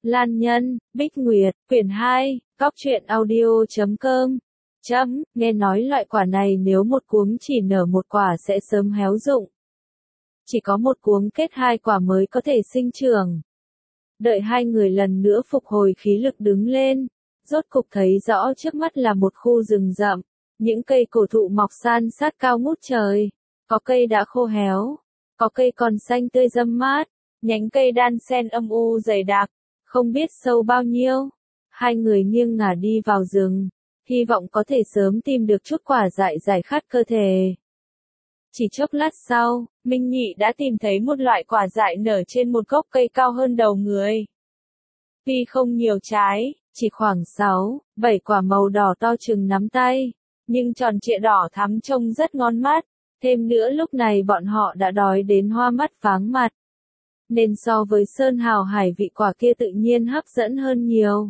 Lan Nhân, Bích Nguyệt, quyển 2, Góc truyện audio.com. Nghe nói loại quả này nếu một cuống chỉ nở một quả sẽ sớm héo rụng. Chỉ có một cuống kết hai quả mới có thể sinh trưởng. Đợi hai người lần nữa phục hồi khí lực đứng lên, rốt cục thấy rõ trước mắt là một khu rừng rậm, những cây cổ thụ mọc san sát cao ngút trời, có cây đã khô héo, có cây còn xanh tươi râm mát, nhánh cây đan xen âm u dày đặc, không biết sâu bao nhiêu. Hai người nghiêng ngả đi vào rừng, hy vọng có thể sớm tìm được chút quả dại giải khát cơ thể. Chỉ chốc lát sau, Minh Nhị đã tìm thấy một loại quả dại nở trên một gốc cây cao hơn đầu người. Tuy không nhiều trái, chỉ khoảng 6, 7 quả màu đỏ to chừng nắm tay, nhưng tròn trịa đỏ thắm trông rất ngon mắt. Thêm nữa lúc này bọn họ đã đói đến hoa mắt váng mặt. Nên so với sơn hào hải vị quả kia tự nhiên hấp dẫn hơn nhiều.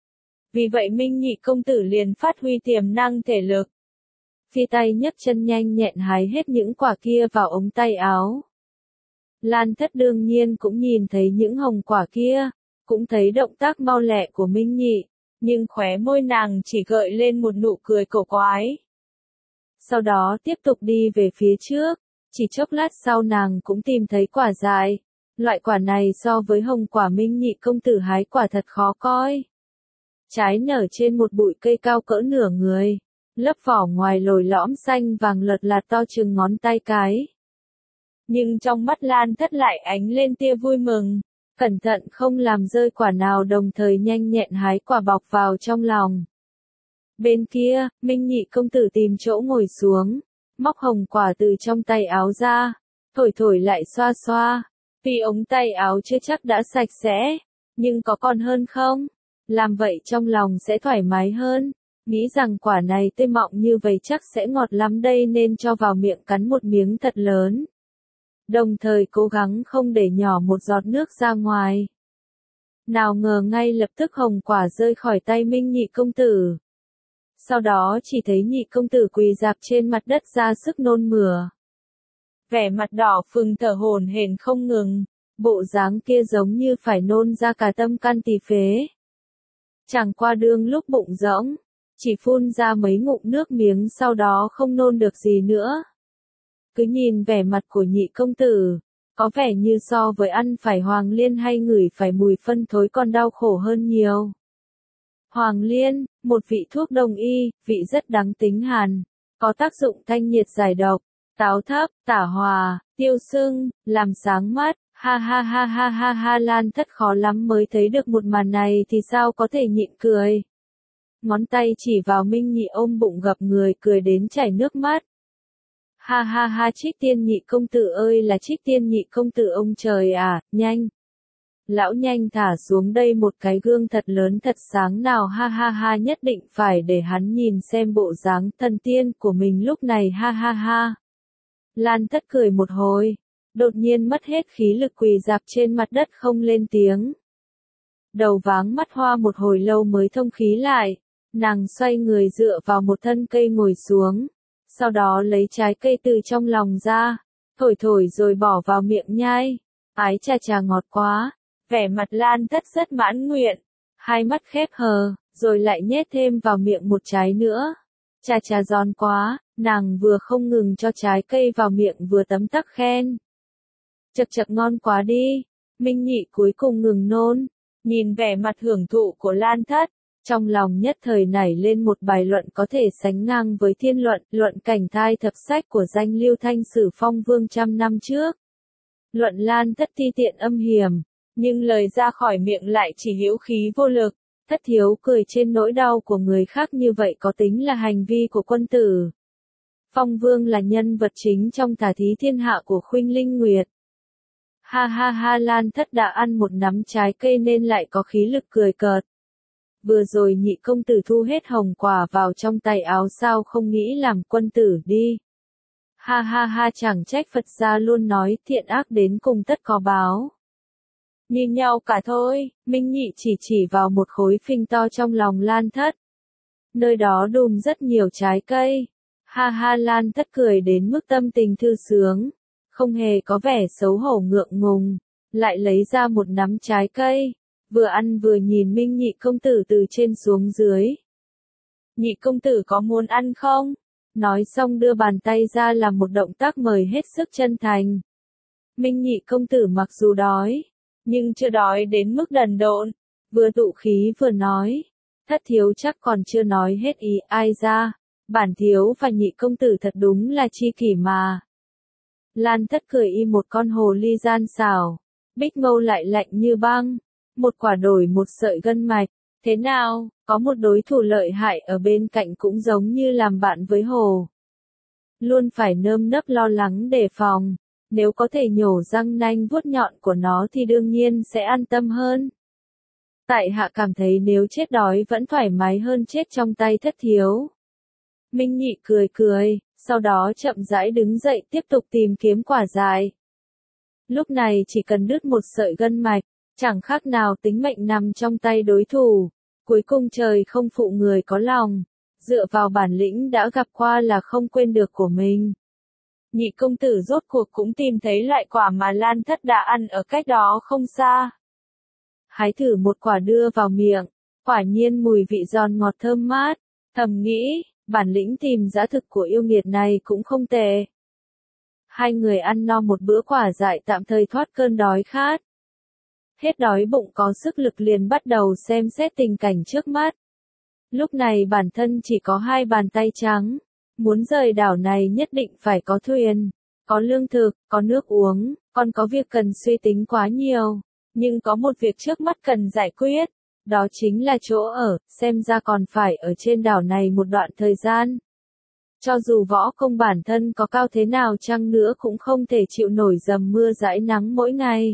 Vì vậy Minh Nhị công tử liền phát huy tiềm năng thể lực. Phi tay nhấc chân nhanh nhẹn hái hết những quả kia vào ống tay áo. Lan Thất đương nhiên cũng nhìn thấy những hồng quả kia, cũng thấy động tác mau lẹ của Minh Nhị, nhưng khóe môi nàng chỉ gợi lên một nụ cười cổ quái. Sau đó tiếp tục đi về phía trước, chỉ chốc lát sau nàng cũng tìm thấy quả dại. Loại quả này so với hồng quả Minh Nhị công tử hái quả thật khó coi. Trái nở trên một bụi cây cao cỡ nửa người, lớp vỏ ngoài lồi lõm xanh vàng lợt lạt to chừng ngón tay cái. Nhưng trong mắt Lan Thất lại ánh lên tia vui mừng, cẩn thận không làm rơi quả nào đồng thời nhanh nhẹn hái quả bọc vào trong lòng. Bên kia, Minh Nhị công tử tìm chỗ ngồi xuống, móc hồng quả từ trong tay áo ra, thổi thổi lại xoa xoa. Tuy ống tay áo chưa chắc đã sạch sẽ, nhưng có còn hơn không? Làm vậy trong lòng sẽ thoải mái hơn. Nghĩ rằng quả này tươi mọng như vậy chắc sẽ ngọt lắm đây nên cho vào miệng cắn một miếng thật lớn. Đồng thời cố gắng không để nhỏ một giọt nước ra ngoài. Nào ngờ ngay lập tức hồng quả rơi khỏi tay Minh Nhị công tử. Sau đó chỉ thấy Nhị công tử quỳ rạp trên mặt đất ra sức nôn mửa. Vẻ mặt đỏ phừng thở hổn hển không ngừng, bộ dáng kia giống như phải nôn ra cả tâm can tỳ phế. Chẳng qua đương lúc bụng rỗng, chỉ phun ra mấy ngụm nước miếng sau đó không nôn được gì nữa. Cứ nhìn vẻ mặt của Nhị công tử, có vẻ như so với ăn phải hoàng liên hay ngửi phải mùi phân thối còn đau khổ hơn nhiều. Hoàng liên, một vị thuốc đông y, vị rất đáng tính hàn, có tác dụng thanh nhiệt giải độc, táo thấp, tả hòa, tiêu sưng, làm sáng mắt. Ha ha ha ha ha ha. Lan Thất khó lắm mới thấy được một màn này thì sao có thể nhịn cười. Ngón tay chỉ vào Minh Nhị ôm bụng gập người cười đến chảy nước mắt. Ha ha ha. Trích Tiên Nhị công tử ơi là Trích Tiên Nhị công tử ông trời à, nhanh. Lão nhanh thả xuống đây một cái gương thật lớn thật sáng nào. Ha ha ha. Nhất định phải để hắn nhìn xem bộ dáng thần tiên của mình lúc này. Ha ha ha. Lan Thất cười một hồi, đột nhiên mất hết khí lực quỳ rạp trên mặt đất không lên tiếng. Đầu váng mắt hoa một hồi lâu mới thông khí lại, nàng xoay người dựa vào một thân cây ngồi xuống, sau đó lấy trái cây từ trong lòng ra, thổi thổi rồi bỏ vào miệng nhai. Ái chà chà ngọt quá, vẻ mặt Lan Thất rất mãn nguyện, hai mắt khép hờ, rồi lại nhét thêm vào miệng một trái nữa. Chà chà giòn quá, nàng vừa không ngừng cho trái cây vào miệng vừa tấm tắc khen. Chật chật ngon quá đi. Minh Nhị cuối cùng ngừng nôn, nhìn vẻ mặt hưởng thụ của Lan Thất, trong lòng nhất thời nảy lên một bài luận có thể sánh ngang với thiên luận, luận cảnh thai thập sách của danh Lưu Thanh Sử Phong Vương trăm năm trước. Luận Lan Thất ti tiện âm hiểm, nhưng lời ra khỏi miệng lại chỉ hữu khí vô lực, thất hiếu cười trên nỗi đau của người khác như vậy có tính là hành vi của quân tử. Phong Vương là nhân vật chính trong tả thí thiên hạ của Khuynh Linh Nguyệt. Ha ha ha. Lan Thất đã ăn một nắm trái cây nên lại có khí lực cười cợt. Vừa rồi Nhị công tử thu hết hồng quả vào trong tay áo sao không nghĩ làm quân tử đi. Ha ha ha. Chẳng trách Phật gia luôn nói thiện ác đến cùng tất có báo. Như nhau cả thôi. Minh Nhị chỉ vào một khối phình to trong lòng Lan Thất. Nơi đó đùm rất nhiều trái cây. Ha ha. Lan Thất cười đến mức tâm tình thư sướng, không hề có vẻ xấu hổ ngượng ngùng, lại lấy ra một nắm trái cây, vừa ăn vừa nhìn Minh Nhị công tử từ trên xuống dưới. Nhị công tử có muốn ăn không? Nói xong đưa bàn tay ra làm một động tác mời hết sức chân thành. Minh Nhị công tử mặc dù đói, nhưng chưa đói đến mức đần độn, vừa tụ khí vừa nói. Thất thiếu chắc còn chưa nói hết ý ai ra, bản thiếu và Nhị công tử thật đúng là chi kỷ mà. Lan Thất cười y một con hồ ly gian xảo, Bích Mâu lại lạnh như băng, một quả đổi một sợi gân mạch. Thế nào, có một đối thủ lợi hại ở bên cạnh cũng giống như làm bạn với hồ. Luôn phải nơm nớp lo lắng đề phòng, nếu có thể nhổ răng nanh vuốt nhọn của nó thì đương nhiên sẽ an tâm hơn. Tại hạ cảm thấy nếu chết đói vẫn thoải mái hơn chết trong tay thất thiếu. Minh Nhị cười cười, sau đó chậm rãi đứng dậy tiếp tục tìm kiếm quả dại. Lúc này chỉ cần đứt một sợi gân mạch, chẳng khác nào tính mệnh nằm trong tay đối thủ. Cuối cùng trời không phụ người có lòng, dựa vào bản lĩnh đã gặp qua là không quên được của mình. Nhị công tử rốt cuộc cũng tìm thấy loại quả mà Lan Thất đã ăn ở cách đó không xa. Hái thử một quả đưa vào miệng, quả nhiên mùi vị giòn ngọt thơm mát, thầm nghĩ, bản lĩnh tìm giá thực của yêu nghiệt này cũng không tệ. Hai người ăn no một bữa quả dại tạm thời thoát cơn đói khát. Hết đói bụng có sức lực liền bắt đầu xem xét tình cảnh trước mắt. Lúc này bản thân chỉ có hai bàn tay trắng, muốn rời đảo này nhất định phải có thuyền, có lương thực, có nước uống, còn có việc cần suy tính quá nhiều, nhưng có một việc trước mắt cần giải quyết, đó chính là chỗ ở, xem ra còn phải ở trên đảo này một đoạn thời gian. Cho dù võ công bản thân có cao thế nào chăng nữa cũng không thể chịu nổi dầm mưa dãi nắng mỗi ngày.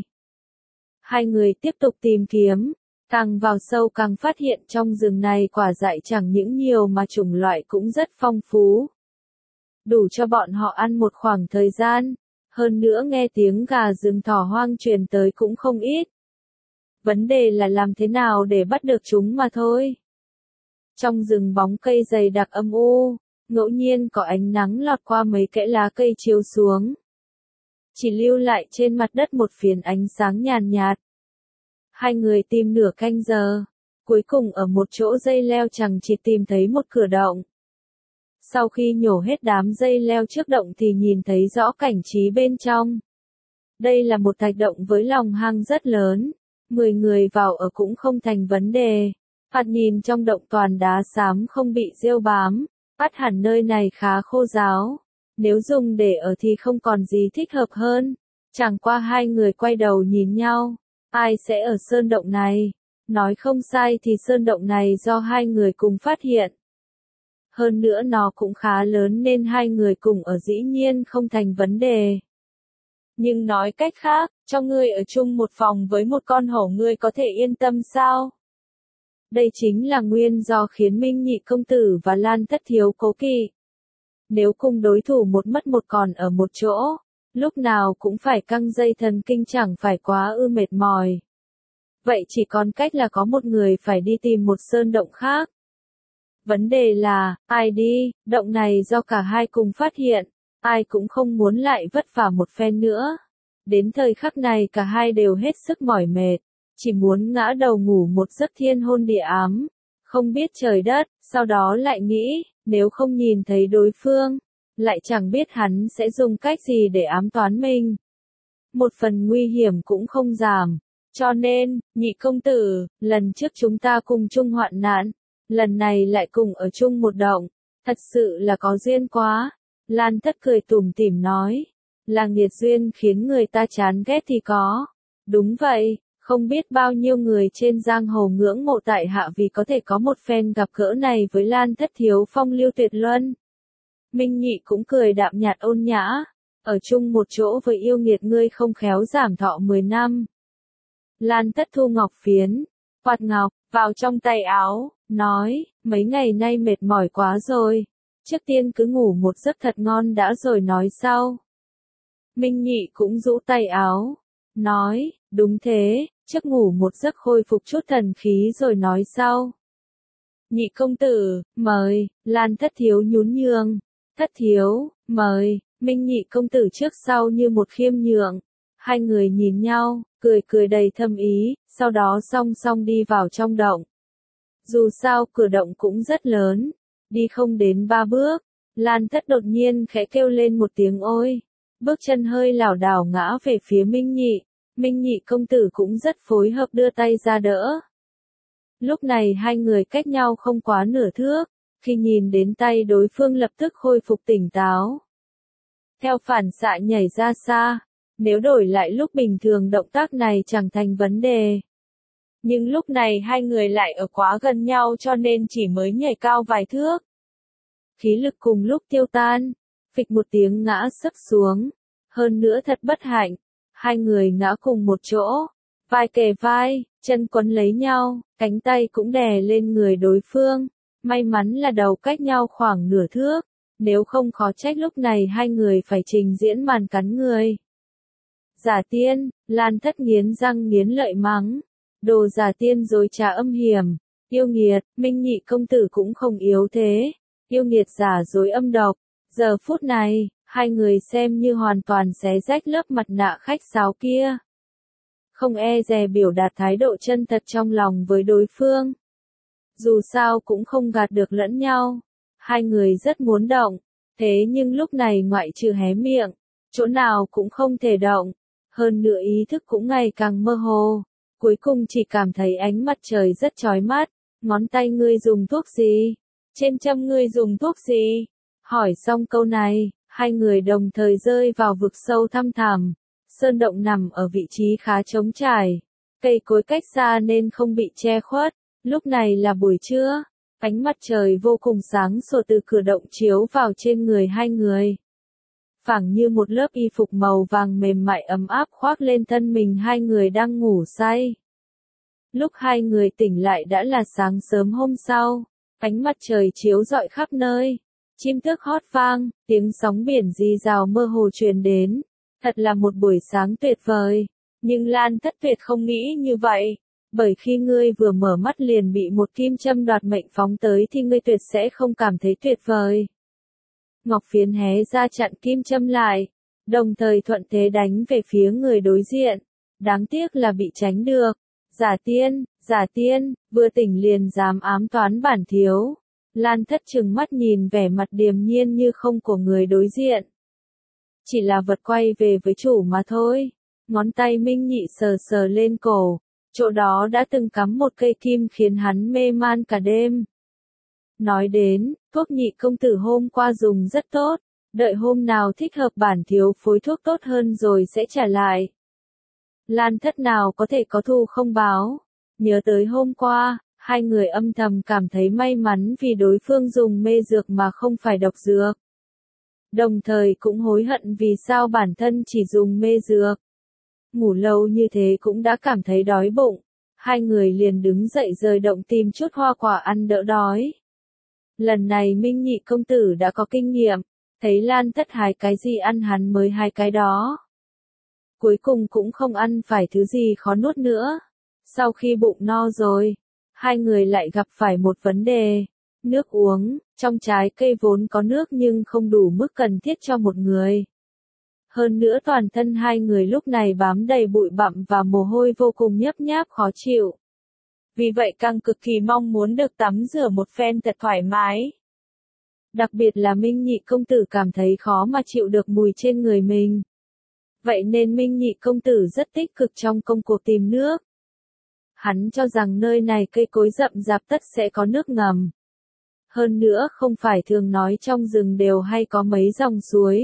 Hai người tiếp tục tìm kiếm, càng vào sâu càng phát hiện trong rừng này quả dại chẳng những nhiều mà chủng loại cũng rất phong phú. Đủ cho bọn họ ăn một khoảng thời gian, hơn nữa nghe tiếng gà rừng thỏ hoang truyền tới cũng không ít. Vấn đề là làm thế nào để bắt được chúng mà thôi. Trong rừng bóng cây dày đặc âm u, ngẫu nhiên có ánh nắng lọt qua mấy kẽ lá cây chiếu xuống. Chỉ lưu lại trên mặt đất một phiến ánh sáng nhàn nhạt. Hai người tìm nửa canh giờ, cuối cùng ở một chỗ dây leo chằng chịt tìm thấy một cửa động. Sau khi nhổ hết đám dây leo trước động thì nhìn thấy rõ cảnh trí bên trong. Đây là một thạch động với lòng hang rất lớn, 10 người vào ở cũng không thành vấn đề. Thoạt nhìn trong động toàn đá xám không bị rêu bám, bắt hẳn nơi này khá khô ráo. Nếu dùng để ở thì không còn gì thích hợp hơn. Chẳng qua hai người quay đầu nhìn nhau, ai sẽ ở sơn động này? Nói không sai thì sơn động này do hai người cùng phát hiện. Hơn nữa nó cũng khá lớn nên hai người cùng ở dĩ nhiên không thành vấn đề. Nhưng nói cách khác, cho ngươi ở chung một phòng với một con hổ ngươi có thể yên tâm sao? Đây chính là nguyên do khiến Minh Nhị công tử và Lan Thất thiếu cố kỵ. Nếu cùng đối thủ một mất một còn ở một chỗ, lúc nào cũng phải căng dây thần kinh chẳng phải quá mệt mỏi. Vậy chỉ còn cách là có một người phải đi tìm một sơn động khác. Vấn đề là, ai đi, động này do cả hai cùng phát hiện, ai cũng không muốn lại vất vả một phen nữa. Đến thời khắc này cả hai đều hết sức mỏi mệt, chỉ muốn ngã đầu ngủ một giấc thiên hôn địa ám, không biết trời đất, sau đó lại nghĩ, nếu không nhìn thấy đối phương, lại chẳng biết hắn sẽ dùng cách gì để ám toán mình. Một phần nguy hiểm cũng không giảm, cho nên, Nhị công tử, lần trước chúng ta cùng chung hoạn nạn, lần này lại cùng ở chung một động, thật sự là có duyên quá. Lan Thất cười tủm tỉm nói, là nghiệt duyên khiến người ta chán ghét thì có. Đúng vậy, không biết bao nhiêu người trên giang hồ ngưỡng mộ tại hạ vì có thể có một phen gặp gỡ này với Lan Thất thiếu phong lưu tuyệt luân. Minh Nhị cũng cười đạm nhạt ôn nhã, ở chung một chỗ với yêu nghiệt ngươi không khéo giảm thọ 10 năm. Lan Thất thu ngọc phiến, quạt ngọc, vào trong tay áo, nói, mấy ngày nay mệt mỏi quá rồi, trước tiên cứ ngủ một giấc thật ngon đã rồi nói sau. Minh Nhị cũng rũ tay áo, nói, đúng thế, trước ngủ một giấc khôi phục chút thần khí rồi nói sau. Nhị công tử, mời, Lan Thất thiếu nhún nhường, Thất thiếu, mời, Minh Nhị công tử trước sau như một khiêm nhượng. Hai người nhìn nhau, cười cười đầy thâm ý, sau đó song song đi vào trong động. Dù sao cửa động cũng rất lớn, đi không đến 3 bước, Lan Thất đột nhiên khẽ kêu lên một tiếng ôi, bước chân hơi lảo đảo ngã về phía Minh Nhị công tử cũng rất phối hợp đưa tay ra đỡ. Lúc này hai người cách nhau không quá nửa thước, khi nhìn đến tay đối phương lập tức khôi phục tỉnh táo. Theo phản xạ nhảy ra xa, nếu đổi lại lúc bình thường động tác này chẳng thành vấn đề. Nhưng lúc này hai người lại ở quá gần nhau cho nên chỉ mới nhảy cao vài thước. Khí lực cùng lúc tiêu tan, phịch một tiếng ngã sấp xuống. Hơn nữa thật bất hạnh, hai người ngã cùng một chỗ, vai kề vai, chân quấn lấy nhau, cánh tay cũng đè lên người đối phương. May mắn là đầu cách nhau khoảng nửa thước, nếu không khó trách lúc này hai người phải trình diễn màn cắn người. Giả tiên, Lan Thất nghiến răng nghiến lợi mắng. Đồ giả tiên dối trá âm hiểm, yêu nghiệt, Minh Nhị công tử cũng không yếu thế, yêu nghiệt giả dối âm độc. Giờ phút này, hai người xem như hoàn toàn xé rách lớp mặt nạ khách sáo kia. Không e dè biểu đạt thái độ chân thật trong lòng với đối phương. Dù sao cũng không gạt được lẫn nhau, hai người rất muốn động, thế nhưng lúc này ngoại trừ hé miệng, chỗ nào cũng không thể động, hơn nữa ý thức cũng ngày càng mơ hồ. Cuối cùng chỉ cảm thấy ánh mặt trời rất chói mắt, ngón tay ngươi dùng thuốc gì? Trên châm ngươi dùng thuốc gì? Hỏi xong câu này, hai người đồng thời rơi vào vực sâu thăm thẳm. Sơn động nằm ở vị trí khá trống trải, cây cối cách xa nên không bị che khuất. Lúc này là buổi trưa, ánh mặt trời vô cùng sáng sủa từ cửa động chiếu vào trên người hai người. Phảng như một lớp y phục màu vàng mềm mại ấm áp khoác lên thân mình hai người đang ngủ say. Lúc hai người tỉnh lại đã là sáng sớm hôm sau, ánh mặt trời chiếu rọi khắp nơi, chim tước hót vang, tiếng sóng biển rì rào mơ hồ truyền đến, thật là một buổi sáng tuyệt vời, nhưng Lan Thất Tuyệt không nghĩ như vậy, bởi khi ngươi vừa mở mắt liền bị một kim châm đoạt mệnh phóng tới thì ngươi tuyệt sẽ không cảm thấy tuyệt vời. Ngọc Phiến hé ra chặn kim châm lại, đồng thời thuận thế đánh về phía người đối diện, đáng tiếc là bị tránh được. Giả tiên, vừa tỉnh liền dám ám toán bản thiếu. Lan Thất trừng mắt nhìn vẻ mặt điềm nhiên như không của người đối diện. Chỉ là vật quay về với chủ mà thôi. Ngón tay Minh Nhị sờ sờ lên cổ, chỗ đó đã từng cắm một cây kim khiến hắn mê man cả đêm. Nói đến, thuốc Nhị công tử hôm qua dùng rất tốt, đợi hôm nào thích hợp bản thiếu phối thuốc tốt hơn rồi sẽ trả lại. Lan Thất nào có thể có thù không báo, nhớ tới hôm qua, hai người âm thầm cảm thấy may mắn vì đối phương dùng mê dược mà không phải độc dược. Đồng thời cũng hối hận vì sao bản thân chỉ dùng mê dược. Ngủ lâu như thế cũng đã cảm thấy đói bụng, hai người liền đứng dậy rời động tìm chút hoa quả ăn đỡ đói. Lần này Minh Nhị công tử đã có kinh nghiệm, thấy Lan Thất hái cái gì ăn hắn mới hái cái đó. Cuối cùng cũng không ăn phải thứ gì khó nuốt nữa. Sau khi bụng no rồi, hai người lại gặp phải một vấn đề. Nước uống, trong trái cây vốn có nước nhưng không đủ mức cần thiết cho một người. Hơn nữa toàn thân hai người lúc này bám đầy bụi bặm và mồ hôi vô cùng nhấp nháp khó chịu. Vì vậy càng cực kỳ mong muốn được tắm rửa một phen thật thoải mái. Đặc biệt là Minh Nhị công tử cảm thấy khó mà chịu được mùi trên người mình. Vậy nên Minh Nhị công tử rất tích cực trong công cuộc tìm nước. Hắn cho rằng nơi này cây cối rậm rạp tất sẽ có nước ngầm. Hơn nữa không phải thường nói trong rừng đều hay có mấy dòng suối.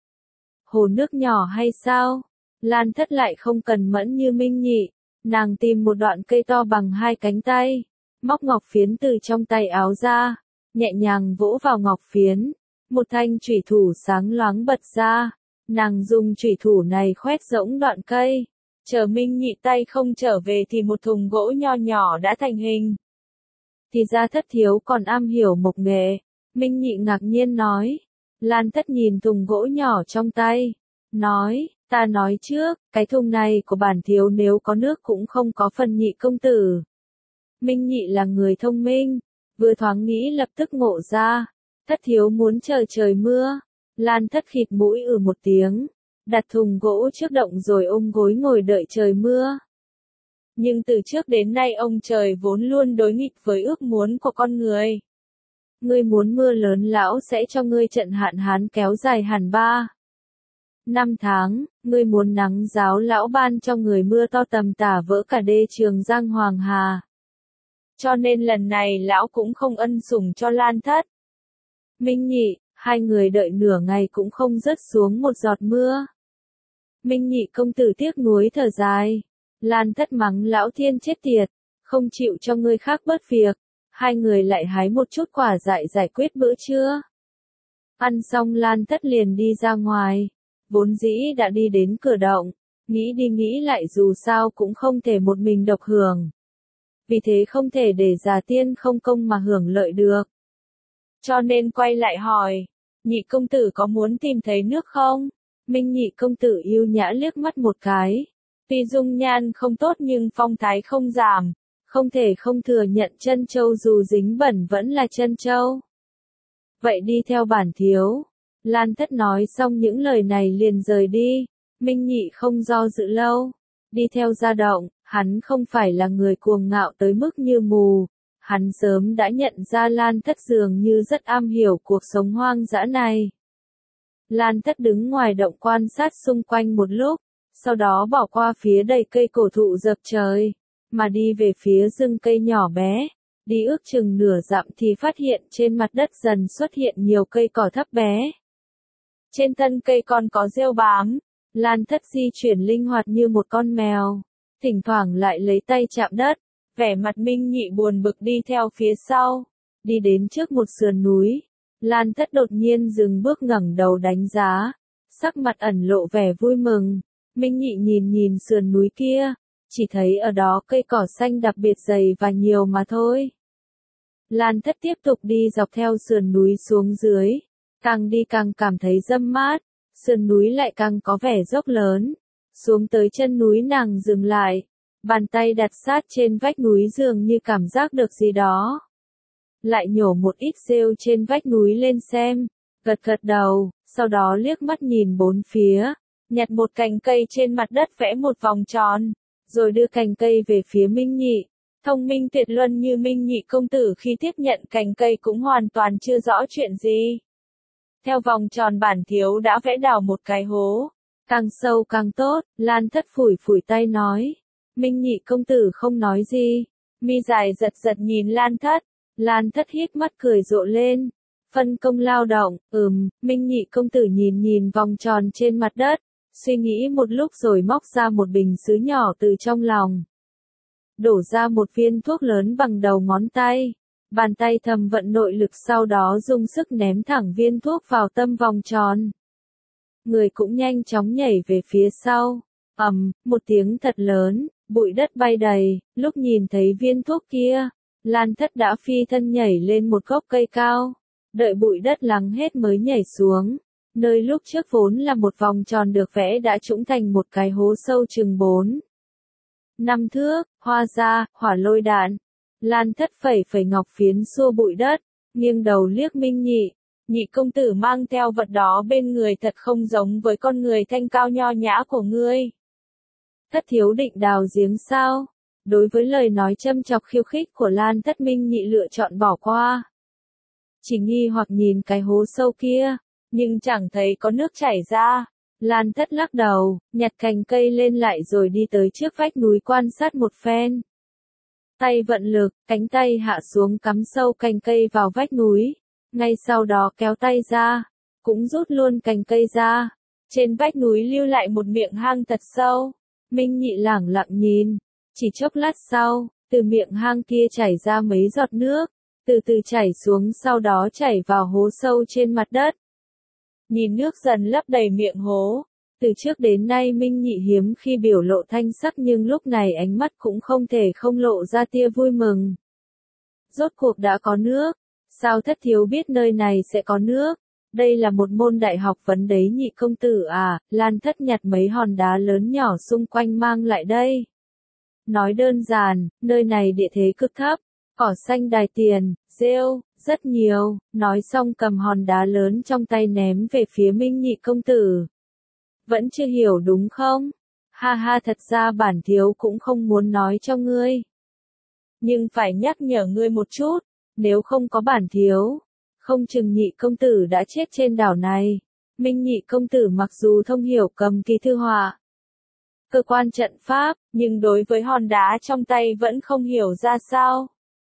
Hồ nước nhỏ hay sao? Lan Thất lại không cần mẫn như Minh Nhị. Nàng tìm một đoạn cây to bằng hai cánh tay, móc ngọc phiến từ trong tay áo ra, nhẹ nhàng vỗ vào ngọc phiến, một thanh chủy thủ sáng loáng bật ra, nàng dùng chủy thủ này khoét rỗng đoạn cây, chờ Minh Nhị tay không trở về thì một thùng gỗ nho nhỏ đã thành hình. Thì ra Thất thiếu còn am hiểu mộc nghệ, Minh Nhị ngạc nhiên nói. Lan Thất nhìn thùng gỗ nhỏ trong tay, nói, ta nói trước, cái thùng này của bản thiếu nếu có nước cũng không có phần Nhị công tử. Minh Nhị là người thông minh, vừa thoáng nghĩ lập tức ngộ ra, Thất thiếu muốn chờ trời mưa. Lan Thất khịt mũi một tiếng, đặt thùng gỗ trước động rồi ôm gối ngồi đợi trời mưa. Nhưng từ trước đến nay ông trời vốn luôn đối nghịch với ước muốn của con người. Ngươi muốn mưa lớn lão sẽ cho ngươi trận hạn hán kéo dài hẳn 3 năm tháng, ngươi muốn nắng ráo lão ban cho người mưa to tầm tả vỡ cả đê Trường Giang Hoàng Hà. Cho nên lần này lão cũng không ân sủng cho Lan Thất. Minh Nhị, hai người đợi nửa ngày cũng không rớt xuống một giọt mưa. Minh Nhị công tử tiếc nuối thở dài. Lan Thất mắng lão thiên chết tiệt, không chịu cho người khác bớt việc. Hai người lại hái một chút quả dại giải quyết bữa trưa. Ăn xong Lan Thất liền đi ra ngoài. Vốn dĩ đã đi đến cửa động, nghĩ đi nghĩ lại dù sao cũng không thể một mình độc hưởng. Vì thế không thể để già tiên không công mà hưởng lợi được. Cho nên quay lại hỏi, Nhị công tử có muốn tìm thấy nước không? Minh Nhị công tử yêu nhã liếc mắt một cái. Tuy dung nhan không tốt nhưng phong thái không giảm, không thể không thừa nhận chân châu dù dính bẩn vẫn là chân châu. Vậy đi theo bản thiếu. Lan Thất nói xong những lời này liền rời đi. Minh Nhị không do dự lâu. Đi theo ra động, hắn không phải là người cuồng ngạo tới mức như mù. Hắn sớm đã nhận ra Lan Thất dường như rất am hiểu cuộc sống hoang dã này. Lan Thất đứng ngoài động quan sát xung quanh một lúc, sau đó bỏ qua phía đầy cây cổ thụ dập trời, mà đi về phía rừng cây nhỏ bé. Đi ước chừng nửa dặm thì phát hiện trên mặt đất dần xuất hiện nhiều cây cỏ thấp bé. Trên thân cây còn có rêu bám. Lan Thất di chuyển linh hoạt như một con mèo, thỉnh thoảng lại lấy tay chạm đất, vẻ mặt Minh Nhị buồn bực đi theo phía sau. Đi đến trước một sườn núi, Lan Thất đột nhiên dừng bước ngẩng đầu đánh giá, sắc mặt ẩn lộ vẻ vui mừng. Minh Nhị nhìn nhìn sườn núi kia, chỉ thấy ở đó cây cỏ xanh đặc biệt dày và nhiều mà thôi. Lan Thất tiếp tục đi dọc theo sườn núi xuống dưới, càng đi càng cảm thấy râm mát, sườn núi lại càng có vẻ dốc lớn. Xuống tới chân núi nàng dừng lại, bàn tay đặt sát trên vách núi dường như cảm giác được gì đó. Lại nhổ một ít rêu trên vách núi lên xem, gật gật đầu, sau đó liếc mắt nhìn bốn phía, nhặt một cành cây trên mặt đất vẽ một vòng tròn, rồi đưa cành cây về phía Minh Nhị. Thông minh tuyệt luân như Minh Nhị công tử khi tiếp nhận cành cây cũng hoàn toàn chưa rõ chuyện gì. Theo vòng tròn bản thiếu đã vẽ đào một cái hố, càng sâu càng tốt. Lan Thất phủi phủi tay nói. Minh Nhị công tử không nói gì, mi dài giật giật nhìn Lan Thất. Lan Thất hít mắt cười rộ lên. Phân công lao động, Minh Nhị công tử nhìn nhìn vòng tròn trên mặt đất, suy nghĩ một lúc rồi móc ra một bình sứ nhỏ từ trong lòng. Đổ ra một viên thuốc lớn bằng đầu ngón tay. Bàn tay thầm vận nội lực sau đó dùng sức ném thẳng viên thuốc vào tâm vòng tròn. Người cũng nhanh chóng nhảy về phía sau. Một tiếng thật lớn, bụi đất bay đầy. Lúc nhìn thấy viên thuốc kia, Lan Thất đã phi thân nhảy lên một gốc cây cao. Đợi bụi đất lắng hết mới nhảy xuống. Nơi lúc trước vốn là một vòng tròn được vẽ đã trũng thành một cái hố sâu chừng 4-5 thước, hoa ra, hỏa lôi đạn. Lan Thất phẩy phẩy ngọc phiến xua bụi đất, nghiêng đầu liếc Minh Nhị. Nhị công tử mang theo vật đó bên người thật không giống với con người thanh cao nho nhã của ngươi. Thất thiếu định đào giếng sao? Đối với lời nói châm chọc khiêu khích của Lan Thất, Minh Nhị lựa chọn bỏ qua. Chỉ nghi hoặc nhìn cái hố sâu kia, nhưng chẳng thấy có nước chảy ra. Lan Thất lắc đầu, nhặt cành cây lên lại rồi đi tới trước vách núi quan sát một phen. Tay vận lực, cánh tay hạ xuống cắm sâu cành cây vào vách núi. Ngay sau đó kéo tay ra, cũng rút luôn cành cây ra. Trên vách núi lưu lại một miệng hang thật sâu. Minh Nhị lẳng lặng nhìn. Chỉ chốc lát sau, từ miệng hang kia chảy ra mấy giọt nước, từ từ chảy xuống sau đó chảy vào hố sâu trên mặt đất. Nhìn nước dần lấp đầy miệng hố. Từ trước đến nay Minh Nhị hiếm khi biểu lộ thanh sắc nhưng lúc này ánh mắt cũng không thể không lộ ra tia vui mừng. Rốt cuộc đã có nước. Sao Thất thiếu biết nơi này sẽ có nước? Đây là một môn đại học vấn đấy Nhị công tử à. Lan Thất nhặt mấy hòn đá lớn nhỏ xung quanh mang lại đây. Nói đơn giản, nơi này địa thế cực thấp, cỏ xanh đài tiền, rêu, rất nhiều. Nói xong cầm hòn đá lớn trong tay ném về phía Minh Nhị công tử. Vẫn chưa hiểu đúng không? Ha ha, thật ra bản thiếu cũng không muốn nói cho ngươi. Nhưng phải nhắc nhở ngươi một chút, nếu không có bản thiếu, không chừng nhị công tử đã chết trên đảo này. Minh nhị công tử mặc dù thông hiểu cầm kỳ thư họa, cơ quan trận pháp, nhưng đối với hòn đá trong tay vẫn không hiểu ra sao.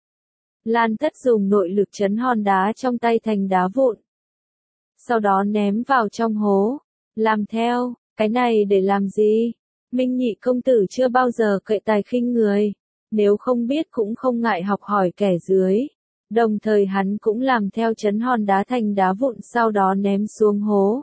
Lan Thất dùng nội lực chấn hòn đá trong tay thành đá vụn. Sau đó ném vào trong hố. Làm theo, cái này để làm gì? Minh nhị công tử chưa bao giờ cậy tài khinh người. Nếu không biết cũng không ngại học hỏi kẻ dưới. Đồng thời hắn cũng làm theo chấn hòn đá thành đá vụn sau đó ném xuống hố.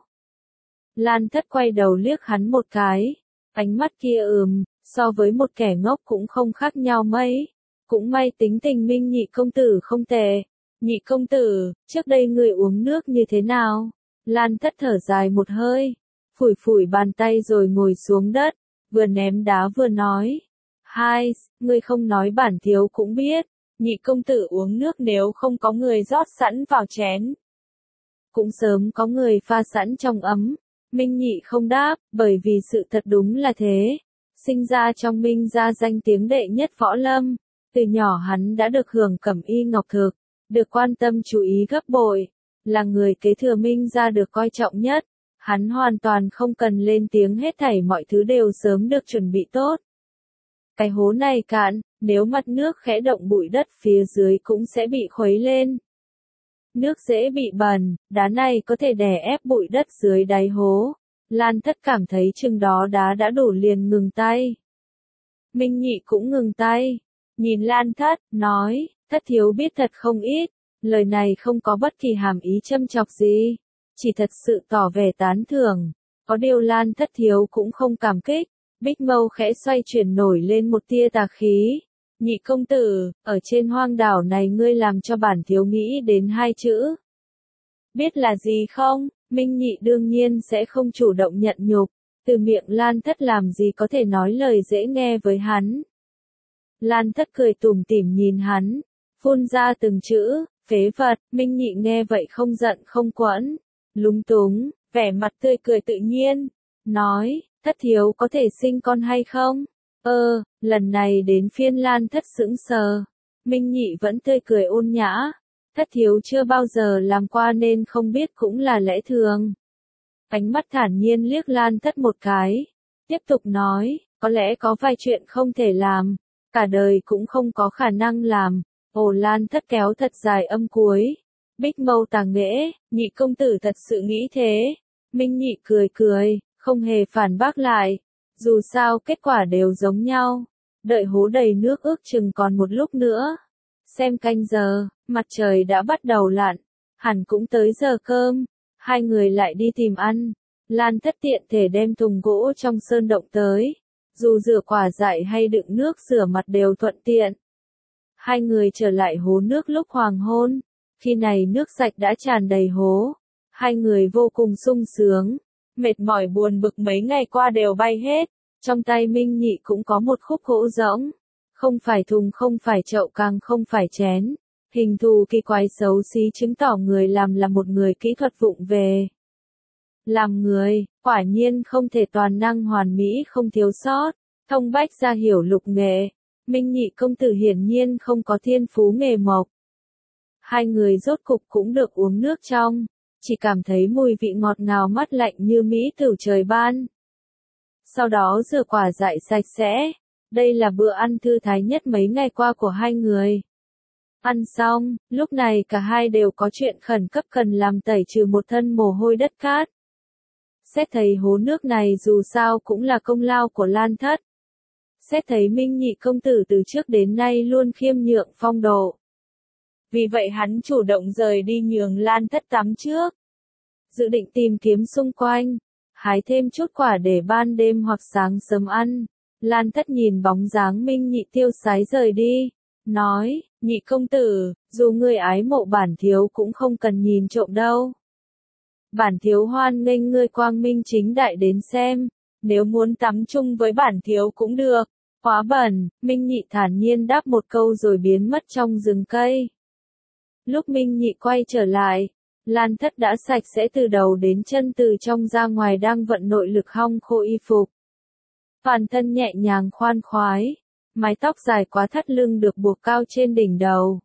Lan Thất quay đầu liếc hắn một cái. Ánh mắt kia so với một kẻ ngốc cũng không khác nhau mấy. Cũng may tính tình Minh nhị công tử không tệ. Nhị công tử, trước đây người uống nước như thế nào? Lan Thất thở dài một hơi, phủi phủi bàn tay rồi ngồi xuống đất, vừa ném đá vừa nói. Hai, ngươi không nói bản thiếu cũng biết, nhị công tử uống nước nếu không có người rót sẵn vào chén. Cũng sớm có người pha sẵn trong ấm. Minh nhị không đáp, bởi vì sự thật đúng là thế. Sinh ra trong Minh gia danh tiếng đệ nhất võ lâm. Từ nhỏ hắn đã được hưởng cẩm y ngọc thực, được quan tâm chú ý gấp bội, là người kế thừa Minh gia được coi trọng nhất. Hắn hoàn toàn không cần lên tiếng, hết thảy mọi thứ đều sớm được chuẩn bị tốt. Cái hố này cạn, nếu mặt nước khẽ động bụi đất phía dưới cũng sẽ bị khuấy lên. Nước dễ bị bẩn, đá này có thể đè ép bụi đất dưới đáy hố. Lan Thất cảm thấy chừng đó đá đã đủ liền ngừng tay. Minh nhị cũng ngừng tay. Nhìn Lan Thất, nói, Thất thiếu biết thật không ít, lời này không có bất kỳ hàm ý châm chọc gì, chỉ thật sự tỏ vẻ tán thưởng, có điều Lan Thất thiếu cũng không cảm kích, bích mâu khẽ xoay chuyển nổi lên một tia tà khí. Nhị công tử, ở trên hoang đảo này ngươi làm cho bản thiếu nghĩ đến hai chữ. Biết là gì không? Minh nhị đương nhiên sẽ không chủ động nhận nhục, từ miệng Lan Thất làm gì có thể nói lời dễ nghe với hắn. Lan Thất cười tủm tỉm nhìn hắn, phun ra từng chữ, phế vật. Minh nhị nghe vậy không giận không quẫn, lúng túng, vẻ mặt tươi cười tự nhiên, nói, Thất thiếu có thể sinh con hay không? Lần này đến phiên Lan Thất sững sờ. Minh nhị vẫn tươi cười ôn nhã, Thất thiếu chưa bao giờ làm qua nên không biết cũng là lẽ thường. Ánh mắt thản nhiên liếc Lan Thất một cái, tiếp tục nói, có lẽ có vài chuyện không thể làm, cả đời cũng không có khả năng làm. Lan Thất kéo thật dài âm cuối, bích mâu tàng nghễ, nhị công tử thật sự nghĩ thế. Minh nhị cười cười, không hề phản bác lại, dù sao kết quả đều giống nhau. Đợi hố đầy nước ước chừng còn một lúc nữa. Xem canh giờ, mặt trời đã bắt đầu lặn, hẳn cũng tới giờ cơm. Hai người lại đi tìm ăn. Lan Thất tiện thể đem thùng gỗ trong sơn động tới, dù rửa quả dại hay đựng nước rửa mặt đều thuận tiện. Hai người trở lại hố nước lúc hoàng hôn, khi này nước sạch đã tràn đầy hố. Hai người vô cùng sung sướng, mệt mỏi buồn bực mấy ngày qua đều bay hết. Trong tay Minh nhị cũng có một khúc gỗ rỗng, không phải thùng, không phải chậu, càng không phải chén. Hình thù kỳ quái xấu xí chứng tỏ người làm là một người kỹ thuật vụng về. Làm người, quả nhiên không thể toàn năng hoàn mỹ không thiếu sót, thông bách ra hiểu lục nghệ. Minh nhị công tử hiển nhiên không có thiên phú nghề mộc. Hai người rốt cục cũng được uống nước trong, chỉ cảm thấy mùi vị ngọt ngào mát lạnh như mỹ tử trời ban. Sau đó rửa quả dại sạch sẽ, đây là bữa ăn thư thái nhất mấy ngày qua của hai người. Ăn xong, lúc này cả hai đều có chuyện khẩn cấp cần làm, tẩy trừ một thân mồ hôi đất cát. Xét thấy hố nước này dù sao cũng là công lao của Lan Thất. Xét thấy Minh nhị công tử từ trước đến nay luôn khiêm nhượng phong độ. Vì vậy hắn chủ động rời đi nhường Lan Thất tắm trước. Dự định tìm kiếm xung quanh, hái thêm chút quả để ban đêm hoặc sáng sớm ăn. Lan Thất nhìn bóng dáng Minh nhị tiêu sái rời đi, nói, nhị công tử, dù ngươi ái mộ bản thiếu cũng không cần nhìn trộm đâu. Bản thiếu hoan nghênh ngươi quang minh chính đại đến xem, nếu muốn tắm chung với bản thiếu cũng được. Quá bẩn, Minh nhị thản nhiên đáp một câu rồi biến mất trong rừng cây. Lúc Minh nhị quay trở lại, Lan Thất đã sạch sẽ từ đầu đến chân, từ trong ra ngoài đang vận nội lực hong khô y phục. toàn thân nhẹ nhàng khoan khoái, mái tóc dài quá thắt lưng được buộc cao trên đỉnh đầu.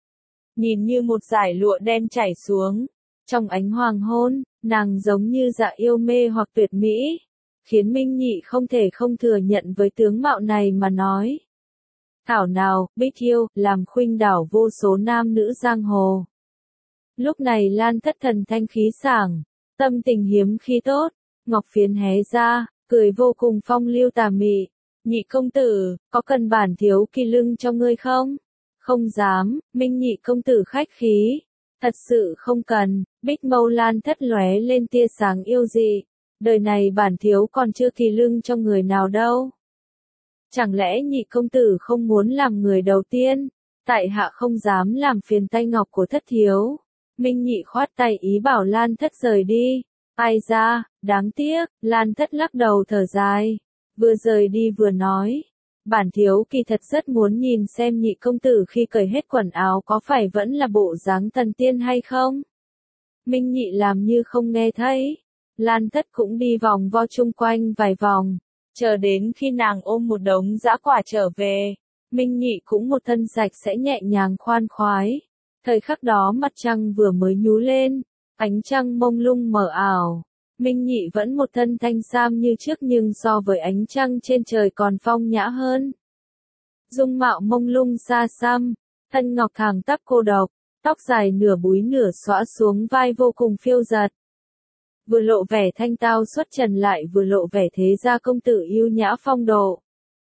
Nhìn như một dải lụa đen chảy xuống, trong ánh hoàng hôn, nàng giống như dạ yêu mê hoặc tuyệt mỹ, khiến Minh Nhị không thể không thừa nhận với tướng mạo này mà nói. Thảo nào, Bích yêu, làm khuynh đảo vô số nam nữ giang hồ. Lúc này Lan Thất Thần thanh khí sảng, tâm tình hiếm khi tốt, ngọc phiến hé ra, cười vô cùng phong lưu tà mị. Nhị công tử, có cần bản thiếu kỳ lưng cho ngươi không? Không dám, Minh Nhị công tử khách khí. Thật sự không cần, Bích mâu Lan Thất lóe lên tia sáng yêu dị. Đời này bản thiếu còn chưa kỳ lưng cho người nào đâu. Chẳng lẽ nhị công tử không muốn làm người đầu tiên? Tại hạ không dám làm phiền tay ngọc của thất thiếu. Minh Nhị khoát tay ý bảo Lan Thất rời đi. Ai ra, đáng tiếc, Lan Thất lắc đầu thở dài. Vừa rời đi vừa nói. Bản thiếu kỳ thật rất muốn nhìn xem nhị công tử khi cởi hết quần áo có phải vẫn là bộ dáng thần tiên hay không. Minh Nhị làm như không nghe thấy. Lan Thất cũng đi vòng vo chung quanh vài vòng. Chờ đến khi nàng ôm một đống dã quả trở về. Minh Nhị cũng một thân sạch sẽ nhẹ nhàng khoan khoái. Thời khắc đó mặt trăng vừa mới nhú lên. Ánh trăng mông lung mờ ảo. Minh Nhị vẫn một thân thanh sam như trước nhưng so với ánh trăng trên trời còn phong nhã hơn. Dung mạo mông lung xa xăm, thân ngọc thẳng tắp cô độc, tóc dài nửa búi nửa xõa xuống vai vô cùng phiêu dật. Vừa lộ vẻ thanh tao xuất trần lại vừa lộ vẻ thế gia công tử yêu nhã phong độ.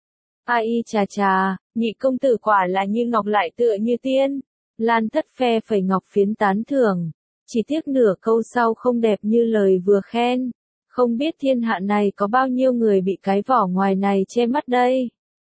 Ai chà chà, nhị công tử quả là như ngọc lại tựa như tiên. Lan Thất phe phẩy ngọc phiến tán thưởng. Chỉ tiếc nửa câu sau không đẹp như lời vừa khen. Không biết thiên hạ này có bao nhiêu người bị cái vỏ ngoài này che mắt đây.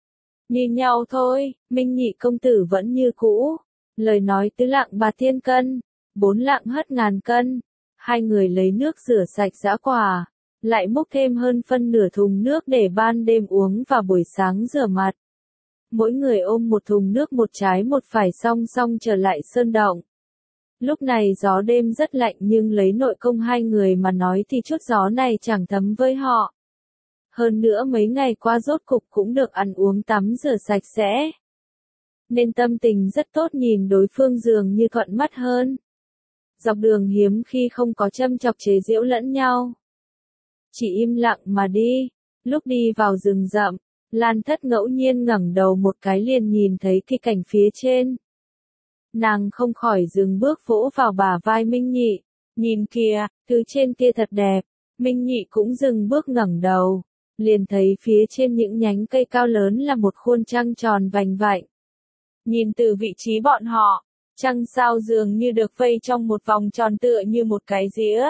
Nhìn nhau thôi, Minh Nhị công tử vẫn như cũ. Lời nói tứ lạng bạc thiên cân, 4 lạng hất ngàn cân. Hai người lấy nước rửa sạch dã quả, lại múc thêm hơn phân nửa thùng nước để ban đêm uống và buổi sáng rửa mặt. Mỗi người ôm một thùng nước một trái một phải song song trở lại sơn động. Lúc này gió đêm rất lạnh nhưng lấy nội công hai người mà nói thì chút gió này chẳng thấm với họ. Hơn nữa mấy ngày qua rốt cục cũng được ăn uống tắm rửa sạch sẽ. Nên tâm tình rất tốt nhìn đối phương dường như thuận mắt hơn. Dọc đường hiếm khi không có châm chọc chế giễu lẫn nhau. Chỉ im lặng mà đi. Lúc đi vào rừng rậm, Lan Thất ngẫu nhiên ngẩng đầu một cái liền nhìn thấy cái cảnh phía trên. Nàng không khỏi dừng bước vỗ vào bả vai Minh Nhị. Nhìn kìa, thứ trên kia thật đẹp. Minh Nhị cũng dừng bước ngẩng đầu. Liền thấy phía trên những nhánh cây cao lớn là một khuôn trăng tròn vành vạnh. Nhìn từ vị trí bọn họ, trăng sao dường như được vây trong một vòng tròn tựa như một cái dĩa.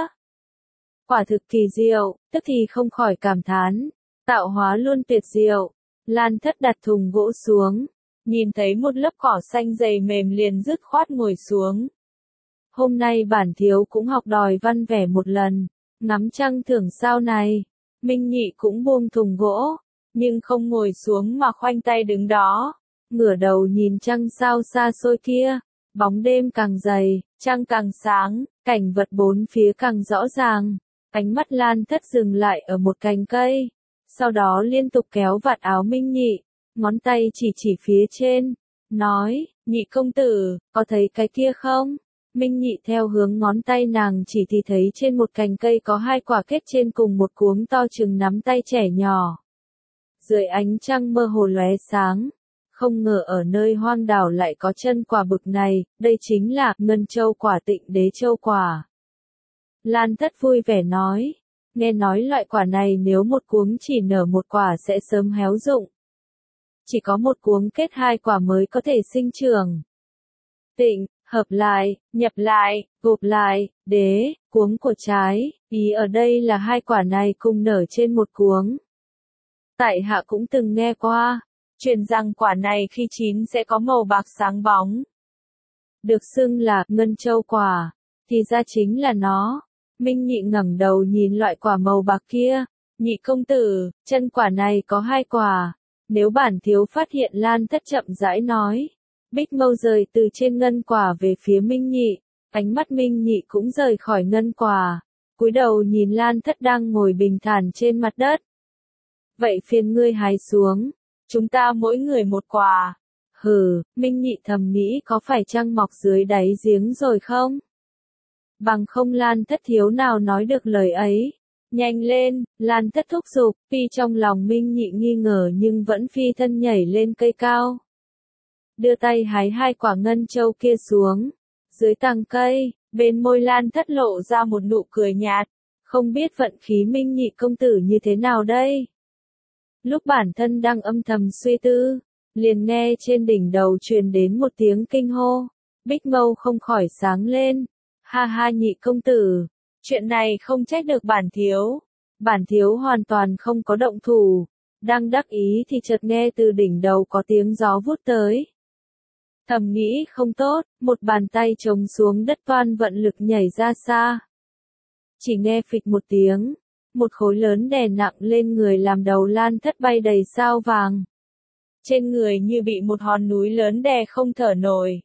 Quả thực kỳ diệu, tức thì không khỏi cảm thán. Tạo hóa luôn tuyệt diệu. Lan Thất đặt thùng gỗ xuống. Nhìn thấy một lớp cỏ xanh dày mềm liền dứt khoát ngồi xuống. Hôm nay bản thiếu cũng học đòi văn vẻ một lần. Ngắm trăng thưởng sao này. Minh Nhị cũng buông thùng gỗ. Nhưng không ngồi xuống mà khoanh tay đứng đó. Ngửa đầu nhìn trăng sao xa xôi kia. Bóng đêm càng dày, trăng càng sáng, cảnh vật bốn phía càng rõ ràng. Ánh mắt Lan Thất dừng lại ở một cành cây. Sau đó liên tục kéo vạt áo Minh Nhị. Ngón tay chỉ phía trên. Nói, nhị công tử, có thấy cái kia không? Minh Nhị theo hướng ngón tay nàng chỉ thì thấy trên một cành cây có hai quả kết trên cùng một cuống to chừng nắm tay trẻ nhỏ. Dưới ánh trăng mơ hồ lóe sáng. Không ngờ ở nơi hoang đảo lại có chân quả bực này, đây chính là Ngân Châu quả Tịnh Đế Châu quả. Lan Thất vui vẻ nói, nghe nói loại quả này nếu một cuống chỉ nở một quả sẽ sớm héo rụng. Chỉ có một cuống kết hai quả mới có thể sinh trưởng. Tịnh, hợp lại, nhập lại, gộp lại, đế, cuống của trái, ý ở đây là hai quả này cùng nở trên một cuống. Tại hạ cũng từng nghe qua, truyền rằng quả này khi chín sẽ có màu bạc sáng bóng. Được xưng là Ngân Châu quả, thì ra chính là nó. Minh Nhị ngẩng đầu nhìn loại quả màu bạc kia. Nhị công tử, chân quả này có hai quả. Nếu bản thiếu phát hiện Lan Thất chậm rãi nói. Bích mâu rời từ trên ngân quả về phía Minh Nhị. Ánh mắt Minh Nhị cũng rời khỏi ngân quả. Cúi đầu nhìn Lan Thất đang ngồi bình thản trên mặt đất. Vậy phiền ngươi hái xuống. Chúng ta mỗi người một quả. Hừ, Minh Nhị thầm nghĩ có phải chăng mọc dưới đáy giếng rồi không? Bằng không Lan Thất thiếu nào nói được lời ấy. Nhanh lên, Lan Thất thúc giục, Phi trong lòng Minh Nhị nghi ngờ nhưng vẫn phi thân nhảy lên cây cao. Đưa tay hái 2 quả ngân châu kia xuống. Dưới tàng cây, bên môi Lan Thất lộ ra một nụ cười nhạt. Không biết vận khí Minh Nhị công tử như thế nào đây? Lúc bản thân đang âm thầm suy tư, liền nghe trên đỉnh đầu truyền đến một tiếng kinh hô. Bích Mâu không khỏi sáng lên. Ha ha Nhị công tử, chuyện này không trách được bản thiếu. Bản thiếu hoàn toàn không có động thủ. Đang đắc ý thì chợt nghe từ đỉnh đầu có tiếng gió vút tới. Thầm nghĩ không tốt, một bàn tay trống xuống đất toan vận lực nhảy ra xa. Chỉ nghe phịch một tiếng, một khối lớn đè nặng lên người làm đầu Lan Thất bay đầy sao vàng. Trên người như bị một hòn núi lớn đè không thở nổi.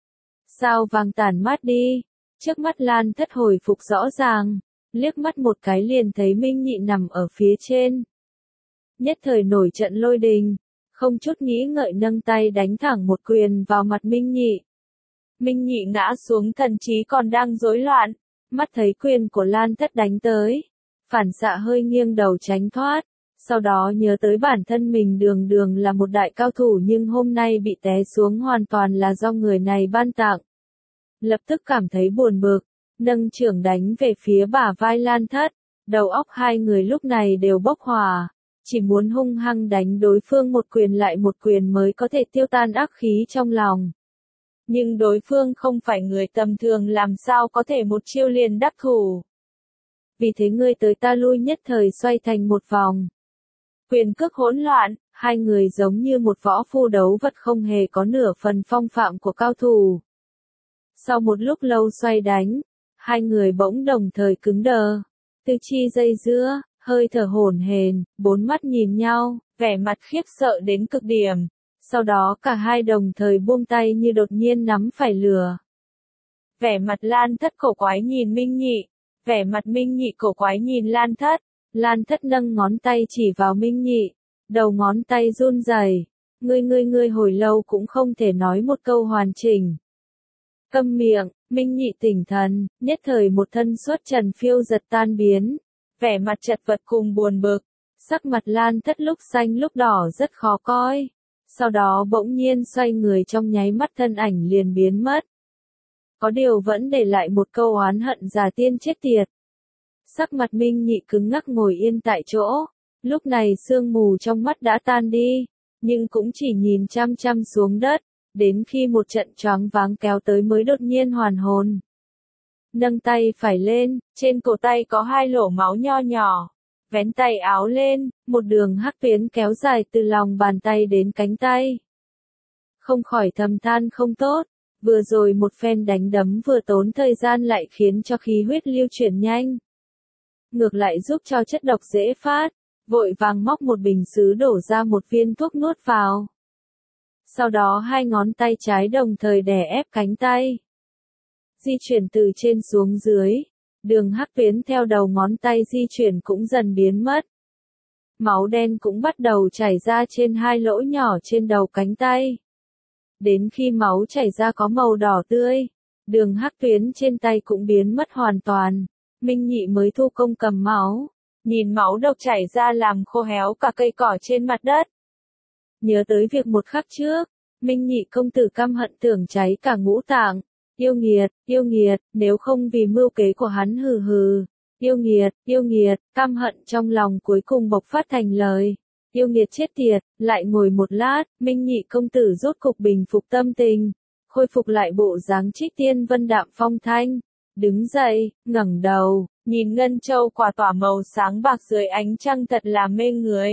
Sao vàng tản mát đi, trước mắt Lan Thất hồi phục rõ ràng, liếc mắt một cái liền thấy Minh Nhị nằm ở phía trên. Nhất thời nổi trận lôi đình, không chút nghĩ ngợi nâng tay đánh thẳng một quyền vào mặt Minh Nhị. Minh Nhị ngã xuống thần trí còn đang rối loạn, mắt thấy quyền của Lan Thất đánh tới, phản xạ hơi nghiêng đầu tránh thoát, sau đó nhớ tới bản thân mình đường đường là một đại cao thủ nhưng hôm nay bị té xuống hoàn toàn là do người này ban tặng. Lập tức cảm thấy buồn bực, nâng chưởng đánh về phía bả vai Lan Thất, đầu óc hai người lúc này đều bốc hỏa, chỉ muốn hung hăng đánh đối phương một quyền lại một quyền mới có thể tiêu tan ác khí trong lòng. Nhưng đối phương không phải người tầm thường làm sao có thể một chiêu liền đắc thủ. Vì thế ngươi tới ta lui nhất thời xoay thành một vòng. Quyền cước hỗn loạn, hai người giống như một võ phu đấu vật không hề có nửa phần phong phạm của cao thủ. Sau một lúc lâu xoay đánh, hai người bỗng đồng thời cứng đờ, tư chi dây dưa, hơi thở hổn hển, bốn mắt nhìn nhau, vẻ mặt khiếp sợ đến cực điểm. Sau đó cả hai đồng thời buông tay như đột nhiên nắm phải lửa. Vẻ mặt Lan Thất cổ quái nhìn Minh Nhị, vẻ mặt Minh Nhị cổ quái nhìn Lan Thất. Lan Thất nâng ngón tay chỉ vào Minh Nhị, đầu ngón tay run rẩy. Ngươi hồi lâu cũng không thể nói một câu hoàn chỉnh. Câm miệng, Minh Nhị tỉnh thần, nhất thời một thân xuất trần phiêu giật tan biến, vẻ mặt chật vật cùng buồn bực, sắc mặt Lan Thất lúc xanh lúc đỏ rất khó coi. Sau đó bỗng nhiên xoay người trong nháy mắt thân ảnh liền biến mất. Có điều vẫn để lại một câu oán hận già tiên chết tiệt. Sắc mặt Minh Nhị cứng ngắc ngồi yên tại chỗ, lúc này sương mù trong mắt đã tan đi, nhưng cũng chỉ nhìn chăm chăm xuống đất, đến khi một trận choáng váng kéo tới mới đột nhiên hoàn hồn. Nâng tay phải lên, trên cổ tay có 2 lỗ máu nho nhỏ. Vén tay áo lên, một đường hắc tuyến kéo dài từ lòng bàn tay đến cánh tay. Không khỏi thầm than không tốt, vừa rồi một phen đánh đấm vừa tốn thời gian lại khiến cho khí huyết lưu chuyển nhanh. Ngược lại giúp cho chất độc dễ phát, vội vàng móc một bình sứ đổ ra một viên thuốc nuốt vào. Sau đó 2 ngón tay trái đồng thời đè ép cánh tay. Di chuyển từ trên xuống dưới. Đường hắc tuyến theo đầu ngón tay di chuyển cũng dần biến mất. Máu đen cũng bắt đầu chảy ra trên 2 lỗ nhỏ trên đầu cánh tay. Đến khi máu chảy ra có màu đỏ tươi, đường hắc tuyến trên tay cũng biến mất hoàn toàn. Minh Nhị mới thu công cầm máu, nhìn máu độc chảy ra làm khô héo cả cây cỏ trên mặt đất. Nhớ tới việc một khắc trước, Minh Nhị công tử căm hận tưởng cháy cả ngũ tạng. Yêu nghiệt, nếu không vì mưu kế của hắn hừ hừ. Yêu nghiệt, căm hận trong lòng cuối cùng bộc phát thành lời. Yêu nghiệt chết tiệt, lại ngồi một lát, Minh Nhị công tử rốt cục bình phục tâm tình, khôi phục lại bộ dáng Trích Tiên Vân đạm phong thanh. Đứng dậy, ngẩng đầu, nhìn ngân châu quả tỏa màu sáng bạc dưới ánh trăng thật là mê người.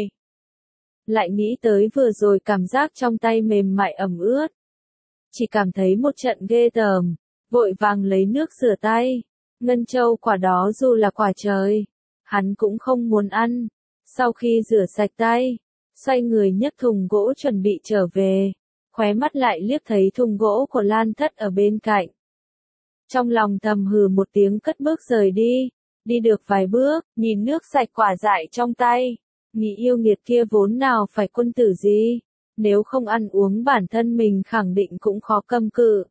Lại nghĩ tới vừa rồi cảm giác trong tay mềm mại ẩm ướt. Chỉ cảm thấy một trận ghê tởm, vội vàng lấy nước rửa tay. Ngân châu quả đó dù là quả trời, hắn cũng không muốn ăn. Sau khi rửa sạch tay, xoay người nhấc thùng gỗ chuẩn bị trở về, khóe mắt lại liếc thấy thùng gỗ của Lan Thất ở bên cạnh. Trong lòng thầm hừ một tiếng cất bước rời đi, đi được vài bước, nhìn nước sạch quả dại trong tay, Nghĩ yêu nghiệt kia vốn nào phải quân tử gì, nếu không ăn uống bản thân mình khẳng định cũng khó cầm cự.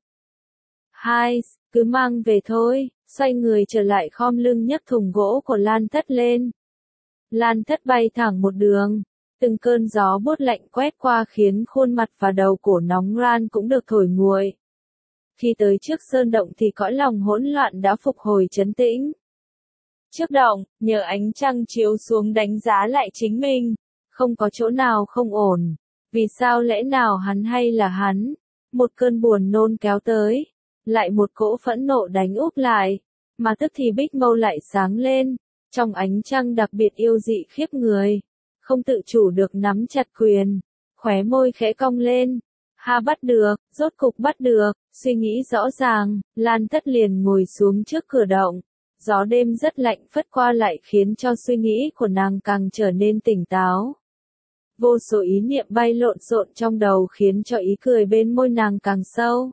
Hai, cứ mang về thôi, xoay người trở lại khom lưng nhấc thùng gỗ của Lan Thất lên. Lan Thất bay thẳng một đường, từng cơn gió buốt lạnh quét qua khiến khuôn mặt và đầu cổ nóng ran cũng được thổi nguội. Khi tới trước sơn động thì cõi lòng hỗn loạn đã phục hồi trấn tĩnh. Trước động, nhờ ánh trăng chiếu xuống đánh giá lại chính mình, không có chỗ nào không ổn. Vì sao lẽ nào hắn hay là hắn? Một cơn buồn nôn kéo tới, lại một cỗ phẫn nộ đánh úp lại, mà tức thì Bích Mâu lại sáng lên, trong ánh trăng đặc biệt yêu dị khiếp người, không tự chủ được nắm chặt quyền, khóe môi khẽ cong lên. Ha, bắt được, rốt cục bắt được, suy nghĩ rõ ràng, Lan Thất liền ngồi xuống trước cửa động. Gió đêm rất lạnh phất qua lại khiến cho suy nghĩ của nàng càng trở nên tỉnh táo. Vô số ý niệm bay lộn xộn trong đầu khiến cho ý cười bên môi nàng càng sâu.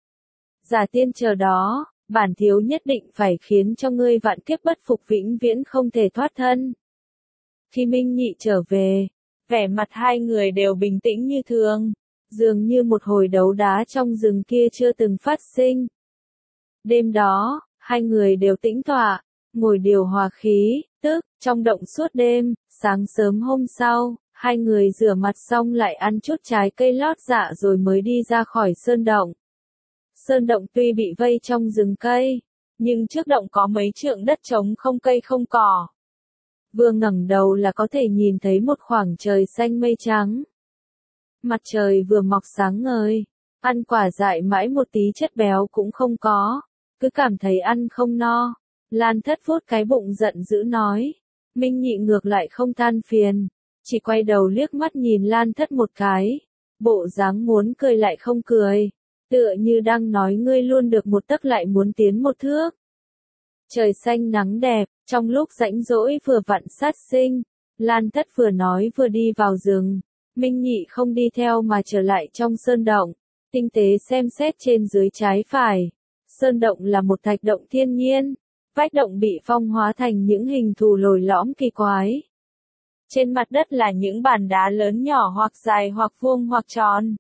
Giả tiên chờ đó, bản thiếu nhất định phải khiến cho ngươi vạn kiếp bất phục vĩnh viễn không thể thoát thân. Khi Minh Nhị trở về, vẻ mặt hai người đều bình tĩnh như thường, dường như một hồi đấu đá trong rừng kia chưa từng phát sinh. Đêm đó, hai người đều tĩnh tọa, ngồi điều hòa khí, trong động suốt đêm. Sáng sớm hôm sau, hai người rửa mặt xong lại ăn chút trái cây lót dạ rồi mới đi ra khỏi sơn động. Sơn động tuy bị vây trong rừng cây, nhưng trước động có mấy trượng đất trống không cây không cỏ. Vừa ngẩng đầu là có thể nhìn thấy một khoảng trời xanh mây trắng. Mặt trời vừa mọc sáng ngời, ăn quả dại mãi một tí chất béo cũng không có, cứ cảm thấy ăn không no. Lan Thất vuốt cái bụng giận dữ nói. Minh Nhị ngược lại không than phiền, chỉ quay đầu liếc mắt nhìn Lan Thất một cái, bộ dáng muốn cười lại không cười, tựa như đang nói ngươi luôn được một tấc lại muốn tiến một thước. Trời xanh nắng đẹp, trong lúc rảnh rỗi vừa vặn sát sinh, Lan Thất vừa nói vừa đi vào rừng. Minh Nhị không đi theo mà trở lại trong sơn động, tinh tế xem xét trên dưới trái phải. Sơn động là một thạch động thiên nhiên, vách động bị phong hóa thành những hình thù lồi lõm kỳ quái. Trên mặt đất là những bàn đá lớn nhỏ hoặc dài hoặc vuông hoặc tròn.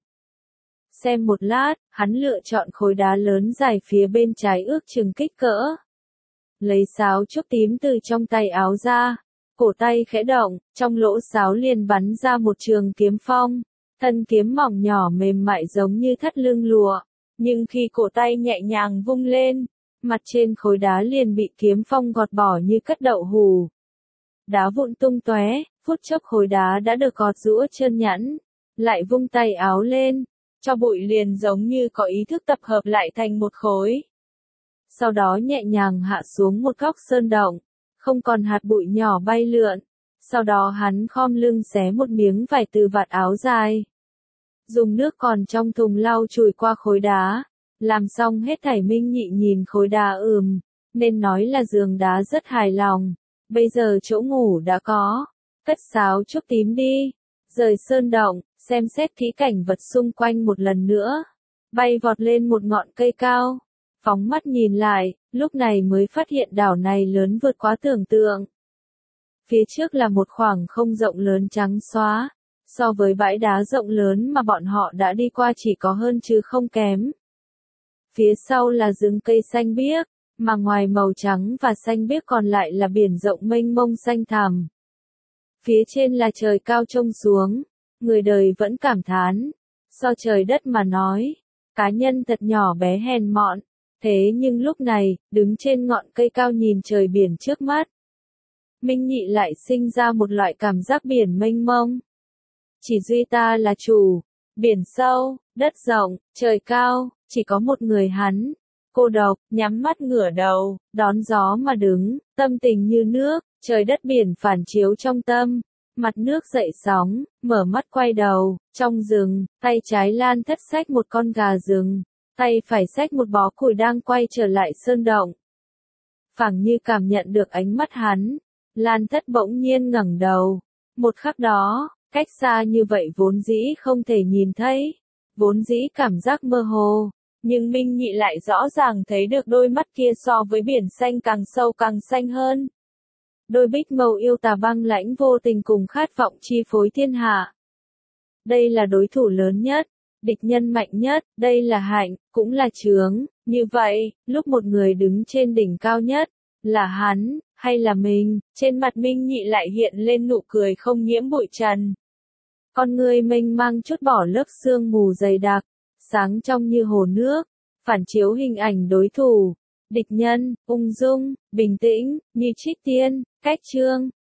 Xem một lát, hắn lựa chọn khối đá lớn dài phía bên trái ước chừng kích cỡ. Lấy sáo trúc tím từ trong tay áo ra, cổ tay khẽ động, trong lỗ sáo liền bắn ra một trường kiếm phong. Thân kiếm mỏng nhỏ mềm mại giống như thắt lưng lụa, nhưng khi cổ tay nhẹ nhàng vung lên, mặt trên khối đá liền bị kiếm phong gọt bỏ như cắt đậu hù. Đá vụn tung tóe, phút chốc khối đá đã được gọt rũa trơn nhẵn, lại vung tay áo lên, cho bụi liền giống như có ý thức tập hợp lại thành một khối. Sau đó nhẹ nhàng hạ xuống một góc sơn động, không còn hạt bụi nhỏ bay lượn. Sau đó hắn khom lưng xé một miếng vải từ vạt áo dài. Dùng nước còn trong thùng lau chùi qua khối đá. Làm xong hết thảy Minh Nhị nhìn khối đá nên nói là giường đá rất hài lòng. Bây giờ chỗ ngủ đã có, cất sáo trúc tím đi. Rời sơn động, xem xét kỹ cảnh vật xung quanh một lần nữa. Bay vọt lên một ngọn cây cao. Phóng mắt nhìn lại, lúc này mới phát hiện đảo này lớn vượt quá tưởng tượng. Phía trước là một khoảng không rộng lớn trắng xóa, so với bãi đá rộng lớn mà bọn họ đã đi qua chỉ có hơn chứ không kém. Phía sau là rừng cây xanh biếc, mà ngoài màu trắng và xanh biếc còn lại là biển rộng mênh mông xanh thẳm. Phía trên là trời cao trông xuống, người đời vẫn cảm thán, so trời đất mà nói, cá nhân thật nhỏ bé hèn mọn, thế nhưng lúc này, đứng trên ngọn cây cao nhìn trời biển trước mắt, Minh Nhị lại sinh ra một loại cảm giác biển mênh mông. Chỉ duy ta là chủ, biển sâu, đất rộng, trời cao, chỉ có một người hắn, cô độc, nhắm mắt ngửa đầu, đón gió mà đứng, tâm tình như nước, trời đất biển phản chiếu trong tâm, mặt nước dậy sóng, mở mắt quay đầu, trong rừng, tay trái Lan Thất xách một con gà rừng, tay phải xách một bó củi đang quay trở lại sơn động. Phảng như cảm nhận được ánh mắt hắn, Lan Thất bỗng nhiên ngẩng đầu. Một khắc đó, cách xa như vậy vốn dĩ không thể nhìn thấy, vốn dĩ cảm giác mơ hồ, nhưng Minh Nhị lại rõ ràng thấy được đôi mắt kia so với biển xanh càng sâu càng xanh hơn. đôi bích màu yêu tà băng lãnh vô tình cùng khát vọng chi phối thiên hạ. Đây là đối thủ lớn nhất, địch nhân mạnh nhất, đây là hạnh, cũng là chướng. Như vậy, lúc một người đứng trên đỉnh cao nhất, là hắn, hay là mình, trên mặt Minh Nhị lại hiện lên nụ cười không nhiễm bụi trần. Con người mênh mang chút bỏ lớp sương mù dày đặc, sáng trong như hồ nước, phản chiếu hình ảnh đối thủ, địch nhân, ung dung, bình tĩnh, như trích tiên, cách chương,